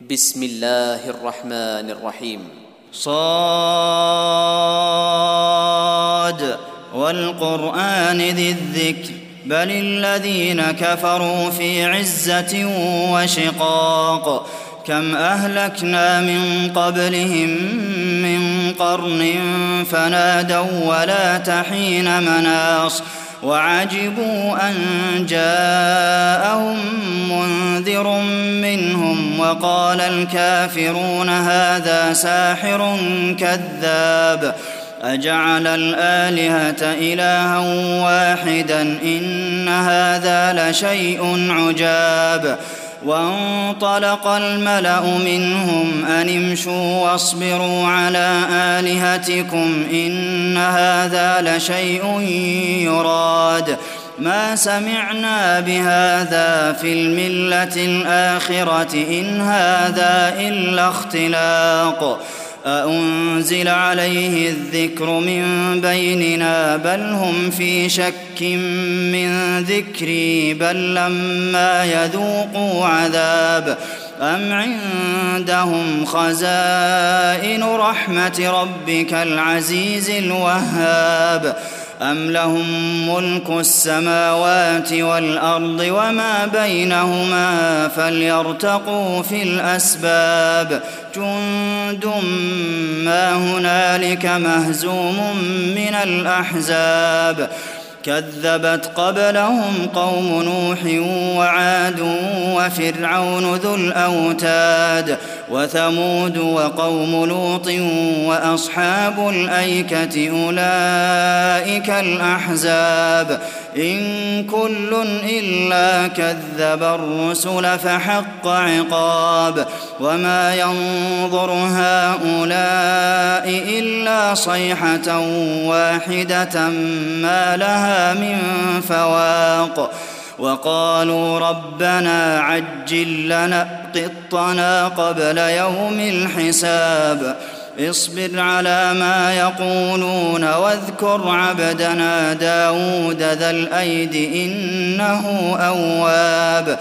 بسم الله الرحمن الرحيم. صاد والقرآن ذي الذكر بل الذين كفروا في عزة وشقاق كم أهلكنا من قبلهم من قرن فنادوا ولا تحين مناص وعجبوا أن جاءهم منذر منهم وقال الكافرون هذا ساحر كذاب أجعل الآلهة إلها واحدا إن هذا لشيء عجاب وانطلق الملأ منهم أن امشوا واصبروا على آلهتكم إن هذا لشيء يراد ما سمعنا بهذا في الملة الآخرة إن هذا إلا اختلاق أأنزل عليه الذكر من بيننا بل هم في شك من ذكري بل لما يذوقوا عذاب أم عندهم خزائن رحمة ربك العزيز الوهاب أم لهم ملك السماوات والأرض وما بينهما فليرتقوا في الأسباب جند ما هنالك مهزوم من الأحزاب كذبت قبلهم قوم نوح وعاد وفرعون ذو الأوتاد وثمود وقوم لوط وأصحاب الأيكة أولئك الأحزاب إن كل إلا كذب الرسل فحق عقاب وما ينظر هؤلاء إلا صيحة واحدة ما لها من فواق وقالوا ربنا عجل لنا قطنا قبل يوم الحساب اصبر على ما يقولون واذكر عبدنا داود ذا الأيد إنه أواب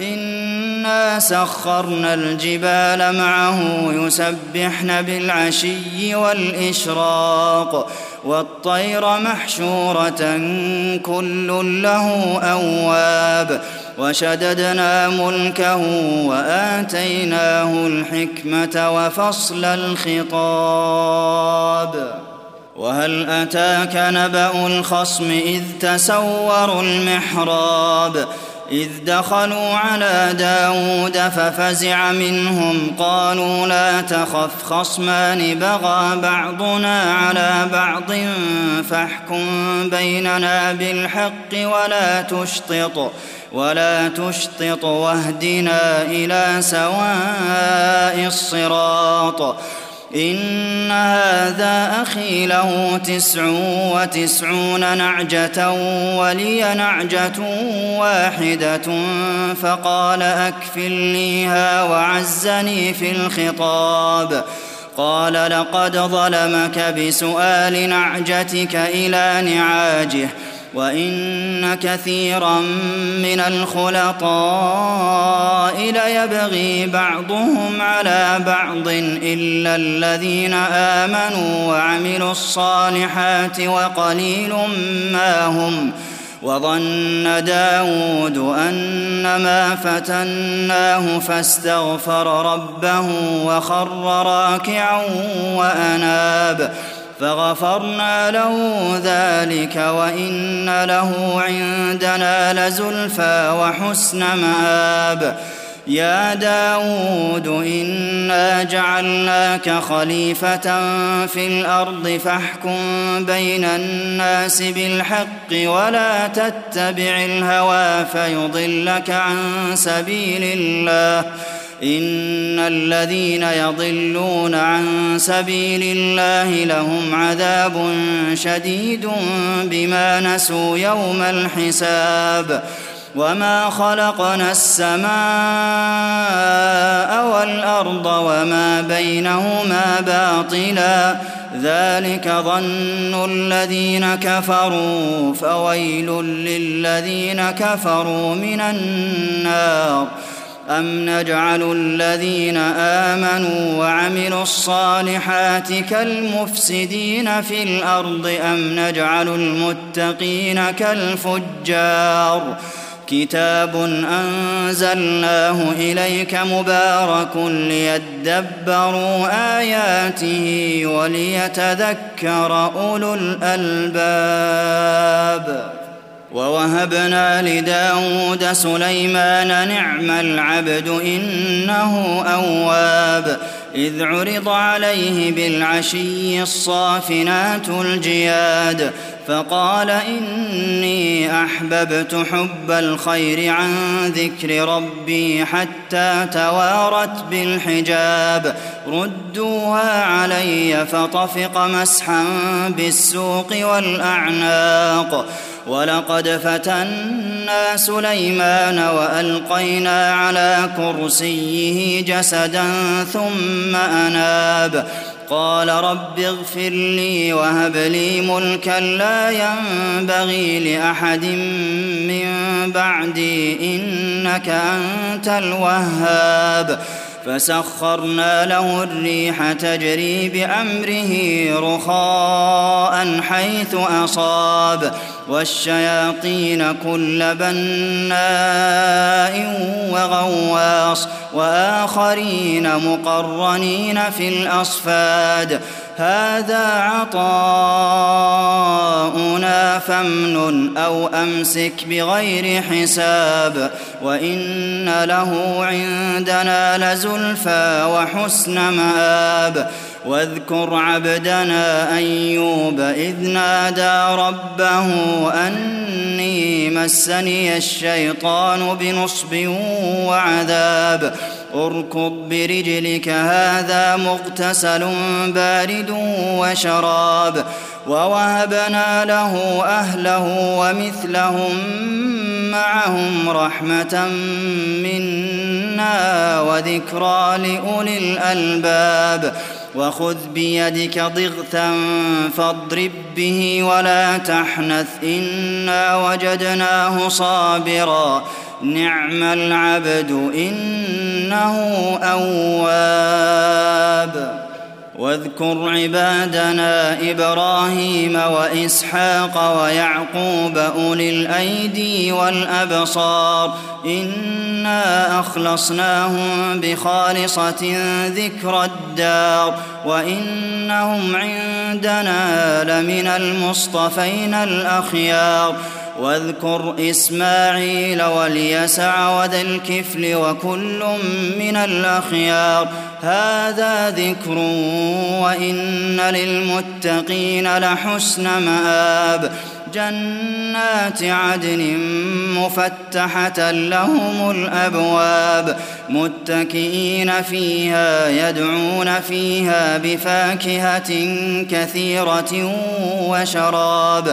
إنا سخرنا الجبال معه يسبحن بالعشي والإشراق والطير محشورة كل له أواب وشددنا ملكه وآتيناه الحكمة وفصل الخطاب وهل أتاك نبأ الخصم إذ تسوروا المحراب إذ دخلوا على داود ففزع منهم قالوا لا تخف خصمان بغى بعضنا على بعض فاحكم بيننا بالحق ولا تشطط واهدنا إلى سواء الصراط إن هذا أخي له 99 نعجة ولي نعجة واحدة فقال أكفلنيها وعزني في الخطاب قال لقد ظلمك بسؤال نعجتك إلى نعاجه وإن كثيرا من الخلطاء ليبغي بعضهم على بعض إلا الذين آمنوا وعملوا الصالحات وقليل ما هم وظن داود أنما فتناه فاستغفر ربه وخر راكعا وأناب فغفرنا له ذلك وإن له عندنا لزلفى وحسن مآب يا داود إنا جعلناك خليفة في الأرض فاحكم بين الناس بالحق ولا تتبع الهوى فيضلك عن سبيل الله إن الذين يضلون عن سبيل الله لهم عذاب شديد بما نسوا يوم الحساب وما خلقنا السماء والأرض وما بينهما باطلا ذلك ظن الذين كفروا فويل للذين كفروا من النار أم نجعل الذين آمنوا وعملوا الصالحات كالمفسدين في الأرض أم نجعل المتقين كالفجار كتاب أنزلناه إليك مبارك ليدبروا آياته وليتذكر أولو الألباب ووهبنا لداود سليمان نعم العبد إنه أواب إذ عرض عليه بالعشي الصافنات الجياد فقال إني أحببت حب الخير عن ذكر ربي حتى توارت بالحجاب ردوها علي فطفق مسحا بالسوق والأعناق ولقد فتنا سليمان وألقينا على كرسيه جسدا ثم أناب قال رب اغفر لي وهب لي ملكا لا ينبغي لأحد من بعدي إنك أنت الوهاب فسخرنا له الريح تجري بأمره رخاء حيث أصاب والشياطين كل بناء وغواص وآخرين مقرنين في الأصفاد هذا عطاؤنا فامنن أو أمسك بغير حساب وإن له عندنا لزلفى وحسن مآب واذكر عبدنا أيوب إذ نادى ربه أني مسني الشيطان بنصب وعذاب اركض برجلك هذا مغتسل بارد وشراب ووهبنا له أهله ومثلهم معهم رحمة منا وذكرى لأولي الألباب وخذ بيدك ضغثا فاضرب به ولا تحنث إنا وجدناه صابرا نعم العبد إنه أواب واذكر عبادنا إبراهيم وإسحاق ويعقوب أولي الأيدي والأبصار إنا أخلصناهم بخالصة ذكر الدار وإنهم عندنا لمن المصطفين الأخيار واذكر إسماعيل واليسع وذا الكفل وكل من الأخيار هذا ذكر وإن للمتقين لحسن مآب جنات عدن مفتحة لهم الأبواب متكئين فيها يدعون فيها بفاكهة كثيرة وشراب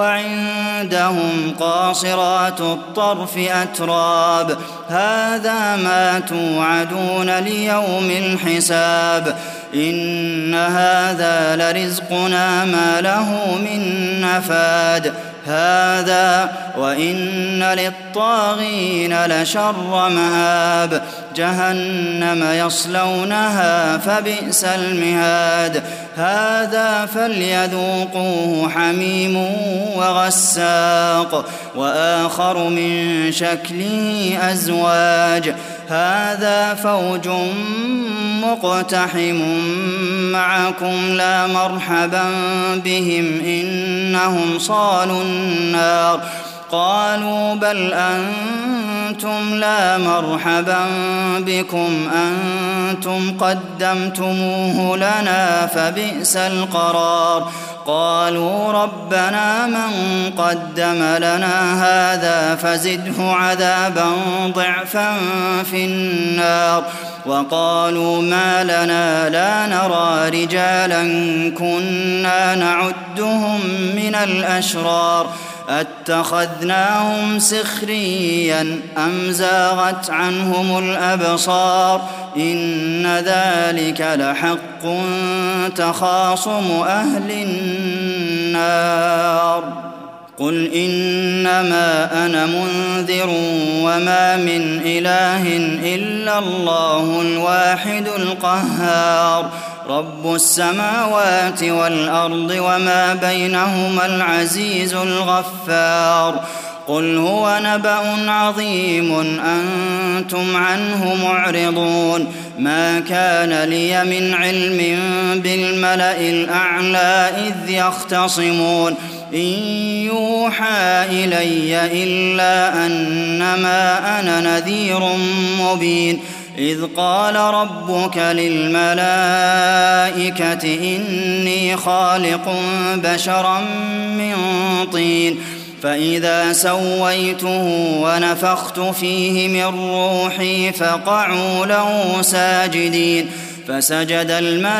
وعندهم قاصرات الطرف أتراب هذا ما توعدون ليوم الحساب إن هذا لرزقنا ما له من نفاد هذا وإن للطاغين لشر مآب جهنم يصلونها فبئس المهاد هذا فليذوقوه حميم وغساق وآخر من شكله أزواج هذا فوج مقتحم معكم لا مرحبا بهم إنهم صالوا النار قالوا بل أنتم لا مرحبا بكم أنتم قدمتموه لنا فبئس القرار قالوا ربنا من قدم لنا هذا فزده عذابا ضعفا في النار وقالوا ما لنا لا نرى رجالا كنا نعدهم من الأشرار أتخذناهم سخريا أم زاغت عنهم الأبصار إن ذلك لحق تخاصم أهل النار قل إنما أنا منذر وما من إله إلا الله الواحد القهار رب السماوات والأرض وما بينهما العزيز الغفار قل هو نبأ عظيم أنتم عنه معرضون ما كان لي من علم بالملأ الأعلى إذ يختصمون إن يوحى إلي إلا أنما أنا نذير مبين إذ قال ربك للملائكة إني خالق بشرا من طين فإذا سويته ونفخت فيه من روحي فقعوا له ساجدين فسجد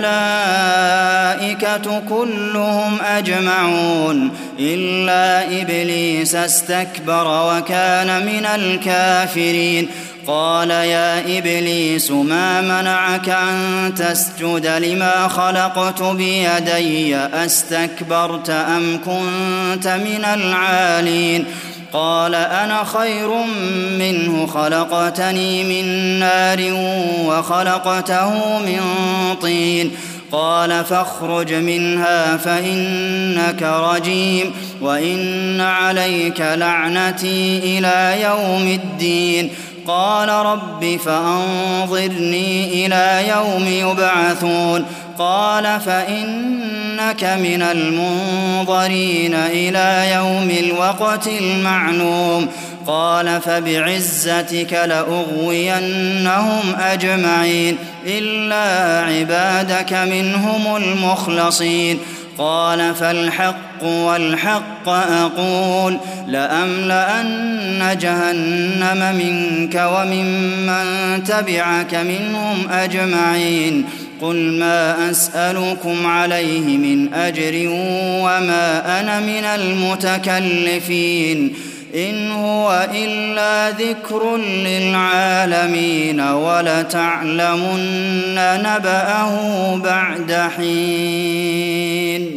الملائكة كلهم أجمعون إلا إبليس استكبر وكان من الكافرين قال يا إبليس ما منعك أن تسجد لما خلقت بيدي أستكبرت أم كنت من العالين قال أنا خير منه خلقتني من نار وخلقته من طين قال فاخرج منها فإنك رجيم وإن عليك لعنتي إلى يوم الدين قال رب فأنظرني إلى يوم يبعثون قال فإنك من المنظرين إلى يوم الوقت المعلوم قال فبعزتك لأغوينهم أجمعين إلا عبادك منهم المخلصين قال فالحق والحق أقول لأملأن جهنم منك وممن تبعك منهم أجمعين قل ما أسألكم عليه من أجر وما أنا من المتكلفين إن هو إلا ذكر للعالمين ولتعلمن نبأه بعد حين